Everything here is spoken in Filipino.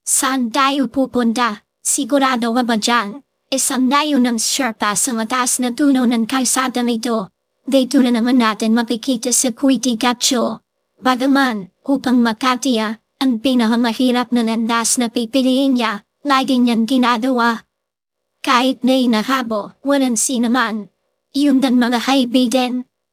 Saan tayo pupunta? Sigurado ka ba dyan? Isang dayo ng Sherpa sa mataas na tuno ng kalsada nito. Dito na naman natin makikita sa Kuitigatcho. Bagaman, upang makatiya, ang pinakamahirap na landas na pipiliin niya, lagi niyang ginagawa. Kahit may nahabo, walang sinaman. Yun din mga kaibigan,